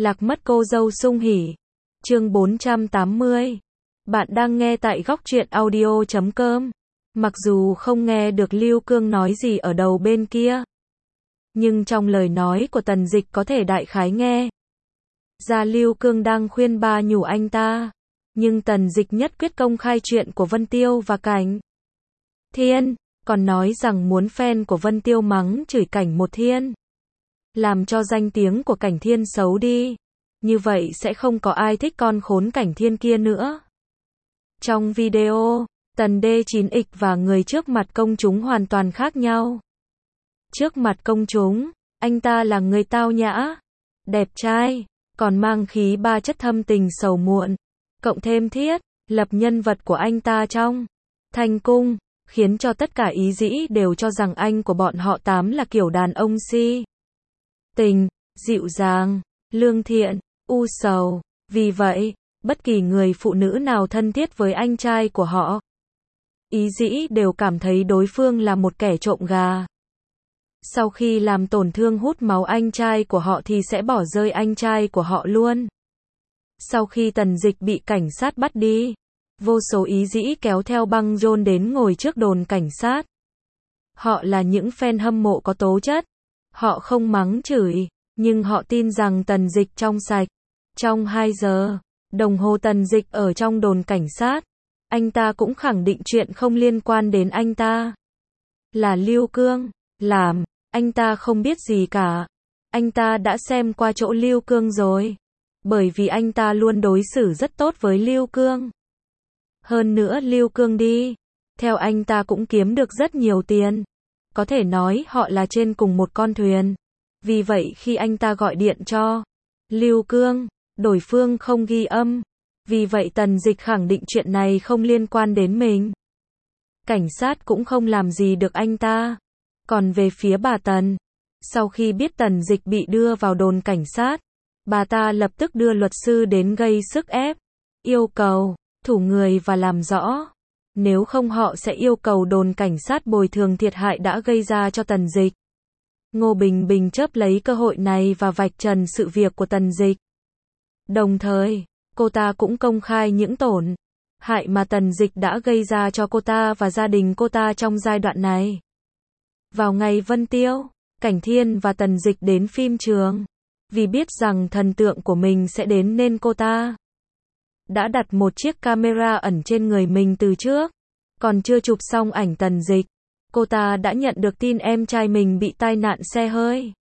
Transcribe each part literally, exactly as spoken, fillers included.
Lạc mất cô dâu sung hỉ. Chương bốn trăm tám mươi. Bạn đang nghe tại góc truyện audio chấm com. Mặc dù không nghe được Lưu Cương nói gì ở đầu bên kia, nhưng trong lời nói của Tần Dịch có thể đại khái nghe ra Lưu Cương đang khuyên ba nhủ anh ta. Nhưng Tần Dịch nhất quyết công khai chuyện của Vân Tiêu và Cảnh Thiên, còn nói rằng muốn fan của Vân Tiêu mắng chửi Cảnh một thiên, làm cho danh tiếng của Cảnh Thiên xấu đi. Như vậy sẽ không có ai thích con khốn Cảnh Thiên kia nữa. Trong video, Tần đê chín ích và người trước mặt công chúng hoàn toàn khác nhau. Trước mặt công chúng, anh ta là người tao nhã, đẹp trai, còn mang khí ba chất thâm tình sầu muộn, cộng thêm thiết lập nhân vật của anh ta trong Thanh Cung, khiến cho tất cả ý dĩ đều cho rằng anh của bọn họ tám là kiểu đàn ông si tình, dịu dàng, lương thiện, u sầu. Vì vậy, bất kỳ người phụ nữ nào thân thiết với anh trai của họ, ý dĩ đều cảm thấy đối phương là một kẻ trộm gà. Sau khi làm tổn thương hút máu anh trai của họ thì sẽ bỏ rơi anh trai của họ luôn. Sau khi Tần Dịch bị cảnh sát bắt đi, vô số ý dĩ kéo theo băng rôn đến ngồi trước đồn cảnh sát. Họ là những fan hâm mộ có tố chất. Họ không mắng chửi, nhưng họ tin rằng Tần Dịch trong sạch. Trong hai giờ đồng hồ Tần Dịch ở trong đồn cảnh sát, anh ta cũng khẳng định chuyện không liên quan đến anh ta. Là Lưu Cương làm, anh ta không biết gì cả. Anh ta đã xem qua chỗ Lưu Cương rồi, bởi vì anh ta luôn đối xử rất tốt với Lưu Cương. Hơn nữa Lưu Cương đi theo anh ta cũng kiếm được rất nhiều tiền. Có thể nói họ là trên cùng một con thuyền. Vì vậy khi anh ta gọi điện cho Lưu Cương, đối phương không ghi âm. Vì vậy Tần Dịch khẳng định chuyện này không liên quan đến mình. Cảnh sát cũng không làm gì được anh ta. Còn về phía bà Tần, sau khi biết Tần Dịch bị đưa vào đồn cảnh sát, bà ta lập tức đưa luật sư đến gây sức ép, yêu cầu thủ người và làm rõ. Nếu không họ sẽ yêu cầu đồn cảnh sát bồi thường thiệt hại đã gây ra cho Tần Dịch. Ngô Bình Bình chớp lấy cơ hội này và vạch trần sự việc của Tần Dịch. Đồng thời, cô ta cũng công khai những tổn hại mà Tần Dịch đã gây ra cho cô ta và gia đình cô ta trong giai đoạn này. Vào ngày Vân Tiêu, Cảnh Thiên và Tần Dịch đến phim trường. Vì biết rằng thần tượng của mình sẽ đến nên cô ta đã đặt một chiếc camera ẩn trên người mình từ trước. Còn chưa chụp xong ảnh Tần Dịch, cô ta đã nhận được tin em trai mình bị tai nạn xe hơi.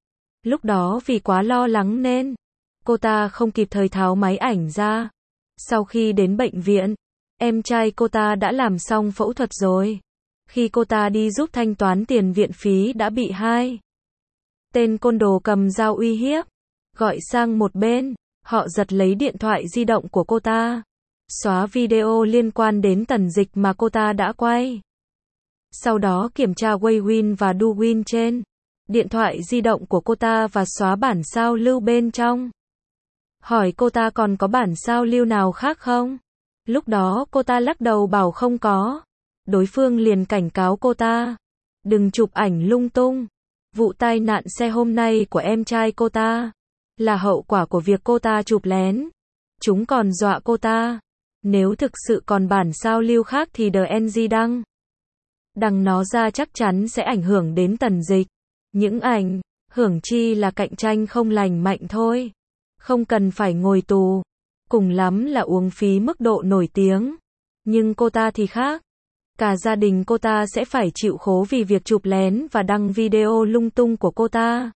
Lúc đó vì quá lo lắng nên cô ta không kịp thời tháo máy ảnh ra. Sau khi đến bệnh viện, em trai cô ta đã làm xong phẫu thuật rồi. Khi cô ta đi giúp thanh toán tiền viện phí đã bị hai tên côn đồ cầm dao uy hiếp, gọi sang một bên. Họ giật lấy điện thoại di động của cô ta, xóa video liên quan đến Tần Dịch mà cô ta đã quay. Sau đó kiểm tra Waywind và Duwin trên điện thoại di động của cô ta và xóa bản sao lưu bên trong. Hỏi cô ta còn có bản sao lưu nào khác không? Lúc đó cô ta lắc đầu bảo không có. Đối phương liền cảnh cáo cô ta, đừng chụp ảnh lung tung. Vụ tai nạn xe hôm nay của em trai cô ta là hậu quả của việc cô ta chụp lén. Chúng còn dọa cô ta, nếu thực sự còn bản sao lưu khác thì đê en giê đăng đăng nó ra chắc chắn sẽ ảnh hưởng đến Tần Dịch. Những ảnh hưởng chi là cạnh tranh không lành mạnh thôi. Không cần phải ngồi tù, cùng lắm là uống phí mức độ nổi tiếng. Nhưng cô ta thì khác. Cả gia đình cô ta sẽ phải chịu khổ vì việc chụp lén và đăng video lung tung của cô ta.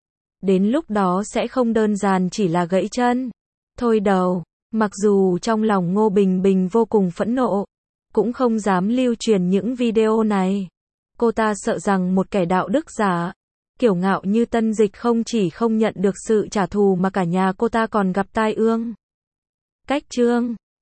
Đến lúc đó sẽ không đơn giản chỉ là gãy chân thôi đâu. Mặc dù trong lòng Ngô Bình Bình vô cùng phẫn nộ, cũng không dám lưu truyền những video này. Cô ta sợ rằng một kẻ đạo đức giả, kiêu ngạo như Tần Dịch không chỉ không nhận được sự trả thù mà cả nhà cô ta còn gặp tai ương. Cách chương